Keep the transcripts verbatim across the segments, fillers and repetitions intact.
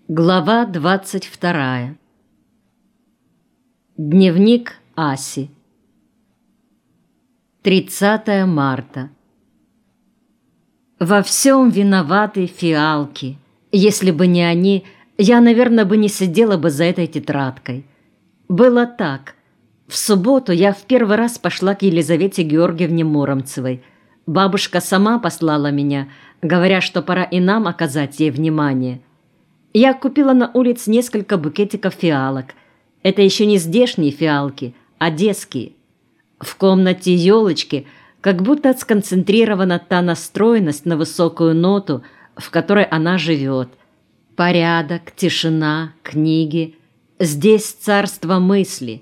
Глава двадцать вторая. Дневник Аси. тридцатое марта. Во всем виноваты фиалки. Если бы не они, я, наверное, бы не сидела бы за этой тетрадкой. Было так. В субботу я в первый раз пошла к Елизавете Георгиевне Муромцевой. Бабушка сама послала меня, говоря, что пора и нам оказать ей внимание. Я купила на улице несколько букетиков фиалок. Это еще не здешние фиалки, а одесские. В комнате елочки как будто сконцентрирована та настроенность на высокую ноту, в которой она живет. Порядок, тишина, книги. Здесь царство мысли.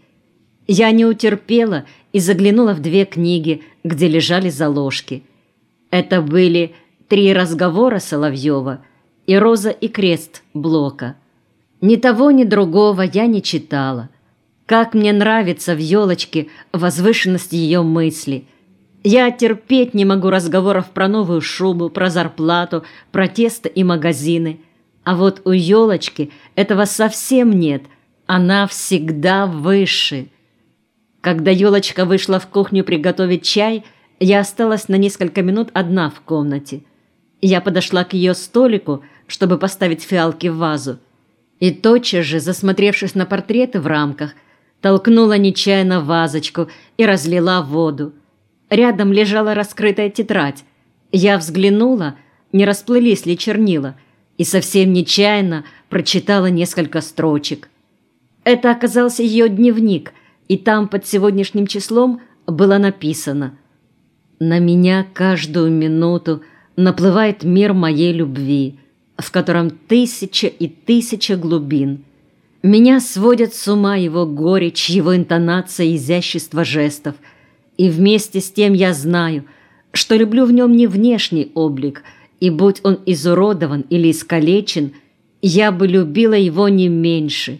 Я не утерпела и заглянула в две книги, где лежали заложки. Это были «Три разговора» Соловьева и «Роза и крест» Блока. Ни того, ни другого я не читала. Как мне нравится в елочке возвышенность ее мысли. Я терпеть не могу разговоров про новую шубу, про зарплату, про тесто и магазины. А вот у елочки этого совсем нет. Она всегда выше. Когда елочка вышла в кухню приготовить чай, я осталась на несколько минут одна в комнате. Я подошла к ее столику, чтобы поставить фиалки в вазу, и тотчас же, засмотревшись на портреты в рамках, толкнула нечаянно вазочку и разлила воду. Рядом лежала раскрытая тетрадь. Я взглянула, не расплылись ли чернила, и совсем нечаянно прочитала несколько строчек. Это оказался ее дневник, и там под сегодняшним числом было написано: «На меня каждую минуту наплывает мир моей любви, в котором тысяча и тысяча глубин. Меня сводят с ума его горечь, его интонация и изящество жестов. И вместе с тем я знаю, что люблю в нем не внешний облик, и будь он изуродован или искалечен, я бы любила его не меньше».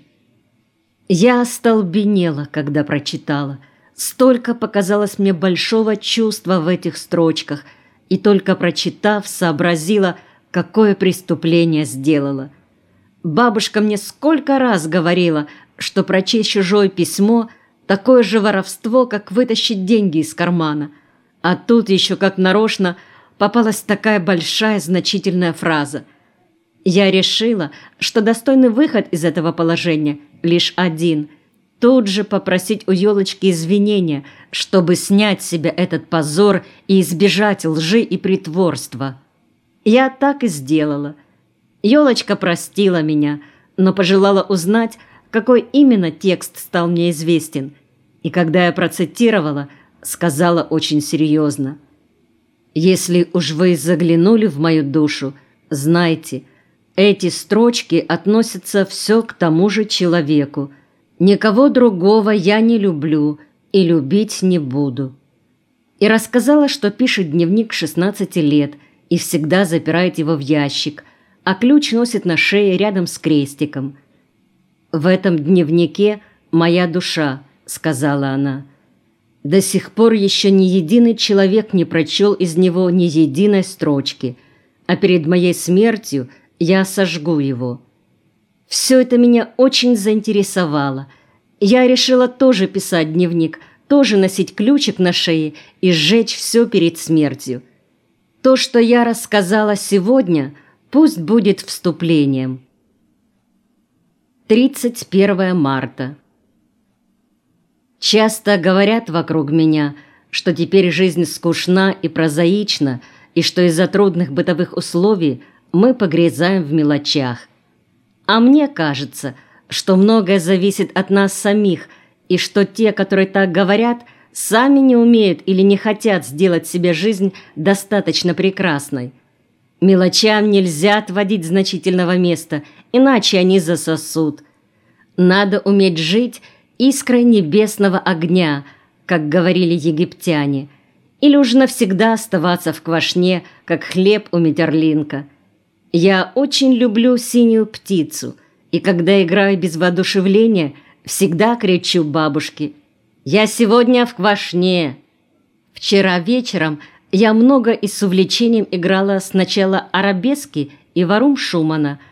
Я остолбенела, когда прочитала. Столько показалось мне большого чувства в этих строчках, и только прочитав, сообразила, какое преступление сделала. Бабушка мне сколько раз говорила, что прочесть чужое письмо – такое же воровство, как вытащить деньги из кармана. А тут еще как нарочно попалась такая большая значительная фраза. Я решила, что достойный выход из этого положения лишь один – тут же попросить у елочки извинения, чтобы снять с себя этот позор и избежать лжи и притворства. Я так и сделала. Елочка простила меня, но пожелала узнать, какой именно текст стал мне известен. И когда я процитировала, сказала очень серьезно: «Если уж вы заглянули в мою душу, знайте, эти строчки относятся все к тому же человеку. Никого другого я не люблю и любить не буду». И рассказала, что пишет дневник шестнадцати лет и всегда запирает его в ящик, а ключ носит на шее рядом с крестиком. «В этом дневнике моя душа», — сказала она. «До сих пор еще ни единый человек не прочел из него ни единой строчки, а перед моей смертью я сожгу его». Все это меня очень заинтересовало. Я решила тоже писать дневник, тоже носить ключик на шее и сжечь все перед смертью. То, что я рассказала сегодня, пусть будет вступлением. тридцать первое марта. Часто говорят вокруг меня, что теперь жизнь скучна и прозаична, и что из-за трудных бытовых условий мы погрязаем в мелочах. А мне кажется, что многое зависит от нас самих, и что те, которые так говорят, сами не умеют или не хотят сделать себе жизнь достаточно прекрасной. Мелочам нельзя отводить значительного места, иначе они засосут. Надо уметь жить искрой небесного огня, как говорили египтяне, или уж навсегда оставаться в квашне, как хлеб у Метерлинка. Я очень люблю синюю птицу, и когда играю без воодушевления, всегда кричу бабушке: «Я сегодня в квашне!». Вчера вечером я много и с увлечением играла сначала арабески и варум Шумана,